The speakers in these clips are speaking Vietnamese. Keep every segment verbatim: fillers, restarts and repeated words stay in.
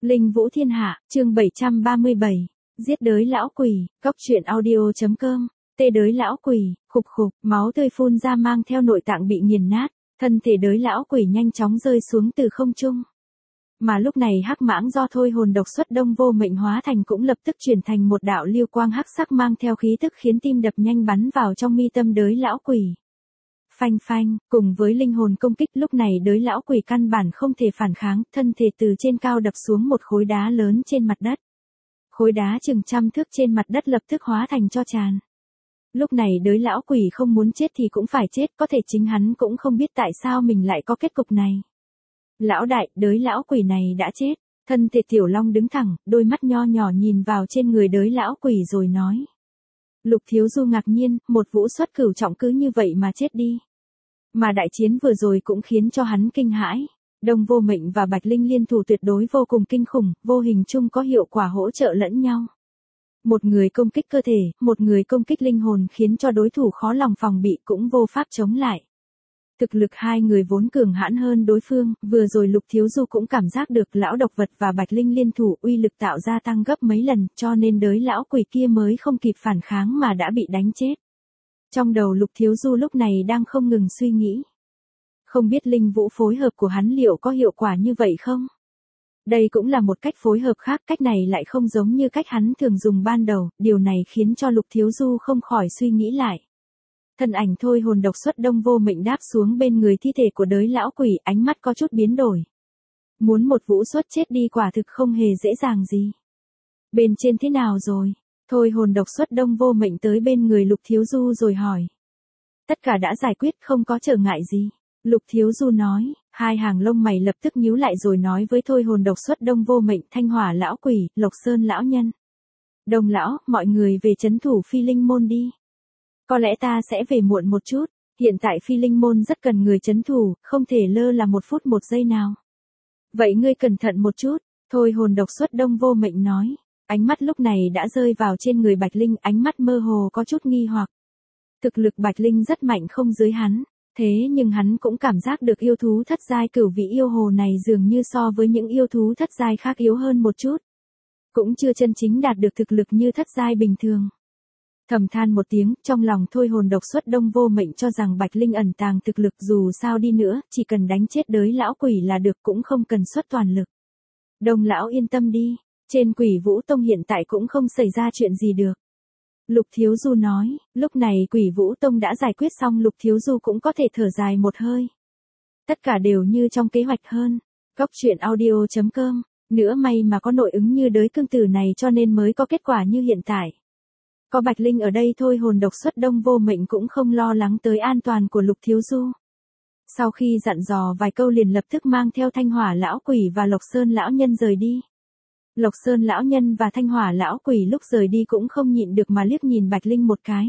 Linh Vũ Thiên Hạ, chương bảy trăm ba mươi bảy. Giết đới lão quỷ, cóc truyện audio.com. Tê đới lão quỷ, khục khục, máu tươi phun ra mang theo nội tạng bị nghiền nát, thân thể đới lão quỷ nhanh chóng rơi xuống từ không trung. Mà lúc này hắc mãng do thôi hồn độc xuất đông vô mệnh hóa thành cũng lập tức chuyển thành một đạo lưu quang hắc sắc mang theo khí tức khiến tim đập nhanh bắn vào trong mi tâm đới lão quỷ. Phanh phanh, cùng với linh hồn công kích lúc này đới lão quỷ căn bản không thể phản kháng, thân thể từ trên cao đập xuống một khối đá lớn trên mặt đất. Khối đá chừng trăm thước trên mặt đất lập tức hóa thành tro tàn. Lúc này đới lão quỷ không muốn chết thì cũng phải chết, có thể chính hắn cũng không biết tại sao mình lại có kết cục này. Lão đại, đới lão quỷ này đã chết, thân thể tiểu long đứng thẳng, đôi mắt nho nhỏ nhìn vào trên người đới lão quỷ rồi nói. Lục Thiếu Du ngạc nhiên, một vũ xuất cửu trọng cứ như vậy mà chết đi. Mà đại chiến vừa rồi cũng khiến cho hắn kinh hãi. Đông Vô Mệnh và Bạch Linh liên thủ tuyệt đối vô cùng kinh khủng, vô hình chung có hiệu quả hỗ trợ lẫn nhau. Một người công kích cơ thể, một người công kích linh hồn khiến cho đối thủ khó lòng phòng bị cũng vô pháp chống lại. Thực lực hai người vốn cường hãn hơn đối phương, vừa rồi Lục Thiếu Du cũng cảm giác được lão độc vật và Bạch Linh liên thủ uy lực tạo ra tăng gấp mấy lần, cho nên đới lão quỷ kia mới không kịp phản kháng mà đã bị đánh chết. Trong đầu Lục Thiếu Du lúc này đang không ngừng suy nghĩ. Không biết linh vũ phối hợp của hắn liệu có hiệu quả như vậy không? Đây cũng là một cách phối hợp khác, cách này lại không giống như cách hắn thường dùng ban đầu, điều này khiến cho Lục Thiếu Du không khỏi suy nghĩ lại. Thân ảnh thôi hồn độc xuất đông vô mệnh đáp xuống bên người thi thể của đới lão quỷ, ánh mắt có chút biến đổi. Muốn một vũ xuất chết đi quả thực không hề dễ dàng gì. Bên trên thế nào rồi? Thôi hồn độc xuất đông vô mệnh tới bên người Lục Thiếu Du rồi hỏi. Tất cả đã giải quyết, không có trở ngại gì. Lục Thiếu Du nói, hai hàng lông mày lập tức nhíu lại rồi nói với thôi hồn độc xuất đông vô mệnh, Thanh Hỏa lão quỷ, Lộc Sơn lão nhân. Đông lão, mọi người về trấn thủ Phi Linh môn đi. Có lẽ ta sẽ về muộn một chút, hiện tại Phi Linh môn rất cần người trấn thủ, không thể lơ là một phút một giây nào. Vậy ngươi cẩn thận một chút, thôi hồn độc xuất đông vô mệnh nói. Ánh mắt lúc này đã rơi vào trên người Bạch Linh, ánh mắt mơ hồ có chút nghi hoặc. Thực lực Bạch Linh rất mạnh không dưới hắn, thế nhưng hắn cũng cảm giác được yêu thú thất giai cửu vị yêu hồ này dường như so với những yêu thú thất giai khác yếu hơn một chút. Cũng chưa chân chính đạt được thực lực như thất giai bình thường. Thầm than một tiếng, trong lòng thôi hồn độc xuất đông vô mệnh cho rằng Bạch Linh ẩn tàng thực lực dù sao đi nữa, chỉ cần đánh chết đới lão quỷ là được cũng không cần xuất toàn lực. Đông lão yên tâm đi. Trên Quỷ Vũ Tông hiện tại cũng không xảy ra chuyện gì được. Lục Thiếu Du nói, lúc này Quỷ Vũ Tông đã giải quyết xong, Lục Thiếu Du cũng có thể thở dài một hơi. Tất cả đều như trong kế hoạch hơn. Cóc truyện audio.com, nữa may mà có nội ứng như đới cương tử này cho nên mới có kết quả như hiện tại. Có Bạch Linh ở đây thôi hồn độc xuất đông vô mệnh cũng không lo lắng tới an toàn của Lục Thiếu Du. Sau khi dặn dò vài câu liền lập tức mang theo Thanh Hỏa lão quỷ và Lộc Sơn lão nhân rời đi. Lộc Sơn lão nhân và Thanh Hỏa lão quỷ lúc rời đi cũng không nhịn được mà liếc nhìn Bạch Linh một cái.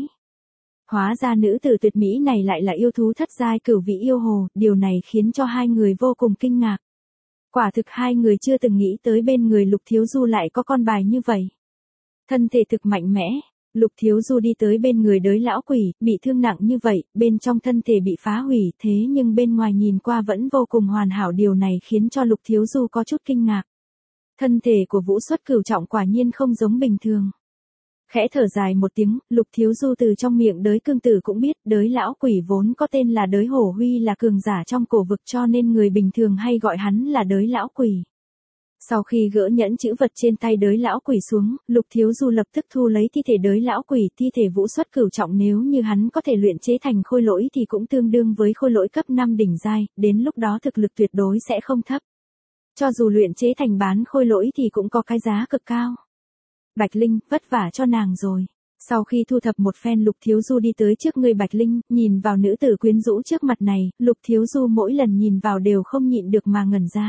Hóa ra nữ tử tuyệt mỹ này lại là yêu thú thất giai cửu vị yêu hồ, điều này khiến cho hai người vô cùng kinh ngạc. Quả thực hai người chưa từng nghĩ tới bên người Lục Thiếu Du lại có con bài như vậy. Thân thể thực mạnh mẽ, Lục Thiếu Du đi tới bên người đới lão quỷ, bị thương nặng như vậy, bên trong thân thể bị phá hủy thế nhưng bên ngoài nhìn qua vẫn vô cùng hoàn hảo, điều này khiến cho Lục Thiếu Du có chút kinh ngạc. Thân thể của vũ xuất cửu trọng quả nhiên không giống bình thường. Khẽ thở dài một tiếng, Lục Thiếu Du từ trong miệng đới cương tử cũng biết đới lão quỷ vốn có tên là đới hổ huy là cường giả trong cổ vực cho nên người bình thường hay gọi hắn là đới lão quỷ. Sau khi gỡ nhẫn chữ vật trên tay đới lão quỷ xuống, Lục Thiếu Du lập tức thu lấy thi thể đới lão quỷ, thi thể vũ xuất cửu trọng nếu như hắn có thể luyện chế thành khôi lỗi thì cũng tương đương với khôi lỗi cấp năm đỉnh giai, đến lúc đó thực lực tuyệt đối sẽ không thấp. Cho dù luyện chế thành bán khôi lỗi thì cũng có cái giá cực cao. Bạch Linh, vất vả cho nàng rồi. Sau khi thu thập một phen Lục Thiếu Du đi tới trước người Bạch Linh, nhìn vào nữ tử quyến rũ trước mặt này, Lục Thiếu Du mỗi lần nhìn vào đều không nhịn được mà ngẩn ra.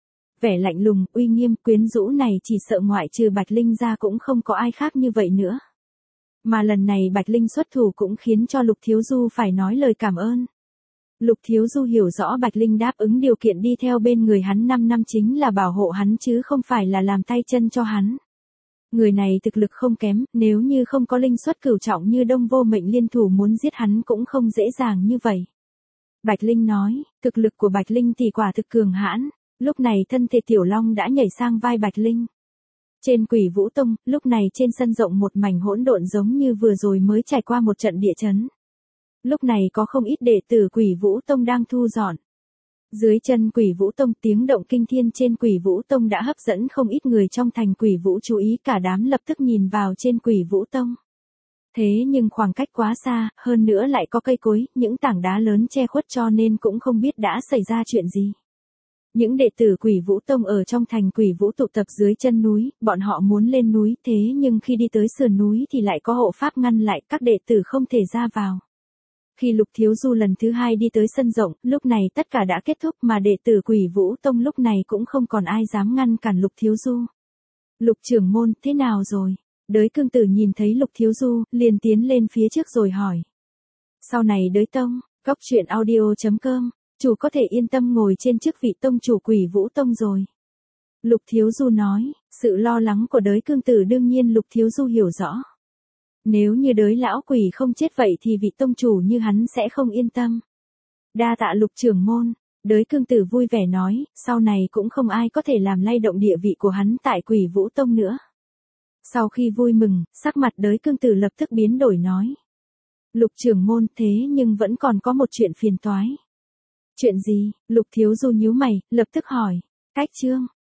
Vẻ lạnh lùng, uy nghiêm, quyến rũ này chỉ sợ ngoại trừ Bạch Linh ra cũng không có ai khác như vậy nữa. Mà lần này Bạch Linh xuất thủ cũng khiến cho Lục Thiếu Du phải nói lời cảm ơn. Lục Thiếu Du hiểu rõ Bạch Linh đáp ứng điều kiện đi theo bên người hắn năm năm chính là bảo hộ hắn chứ không phải là làm tay chân cho hắn. Người này thực lực không kém, nếu như không có linh xuất cửu trọng như Đông Vô Mệnh liên thủ muốn giết hắn cũng không dễ dàng như vậy. Bạch Linh nói, thực lực của Bạch Linh thì quả thực cường hãn. Lúc này thân thể Tiểu Long đã nhảy sang vai Bạch Linh. Trên Quỷ Vũ Tông, lúc này trên sân rộng một mảnh hỗn độn giống như vừa rồi mới trải qua một trận địa chấn. Lúc này có không ít đệ tử Quỷ Vũ Tông đang thu dọn. Dưới chân Quỷ Vũ Tông, tiếng động kinh thiên trên Quỷ Vũ Tông đã hấp dẫn không ít người trong thành Quỷ Vũ chú ý, cả đám lập tức nhìn vào trên Quỷ Vũ Tông. Thế nhưng khoảng cách quá xa, hơn nữa lại có cây cối, những tảng đá lớn che khuất cho nên cũng không biết đã xảy ra chuyện gì. Những đệ tử Quỷ Vũ Tông ở trong thành Quỷ Vũ tụ tập dưới chân núi, bọn họ muốn lên núi, thế nhưng khi đi tới sườn núi thì lại có hộ pháp ngăn lại, các đệ tử không thể ra vào. Khi Lục Thiếu Du lần thứ hai đi tới sân rộng, lúc này tất cả đã kết thúc mà đệ tử Quỷ Vũ Tông lúc này cũng không còn ai dám ngăn cản Lục Thiếu Du. Lục trưởng môn, thế nào rồi? Đới Cương Tử nhìn thấy Lục Thiếu Du, liền tiến lên phía trước rồi hỏi. Sau này Đới Tông, Cốc Truyện Audio chấm com, chủ có thể yên tâm ngồi trên chức vị tông chủ Quỷ Vũ Tông rồi. Lục Thiếu Du nói, sự lo lắng của Đới Cương Tử đương nhiên Lục Thiếu Du hiểu rõ. Nếu như Đới lão quỷ không chết vậy thì vị tông chủ như hắn sẽ không yên tâm. Đa tạ Lục trưởng môn, Đới Cương Tử vui vẻ nói, sau này cũng không ai có thể làm lay động địa vị của hắn tại Quỷ Vũ Tông nữa. Sau khi vui mừng, sắc mặt Đới Cương Tử lập tức biến đổi nói. Lục trưởng môn, thế nhưng vẫn còn có một chuyện phiền toái. Chuyện gì? Lục Thiếu Du nhíu mày, lập tức hỏi. Cách Trương,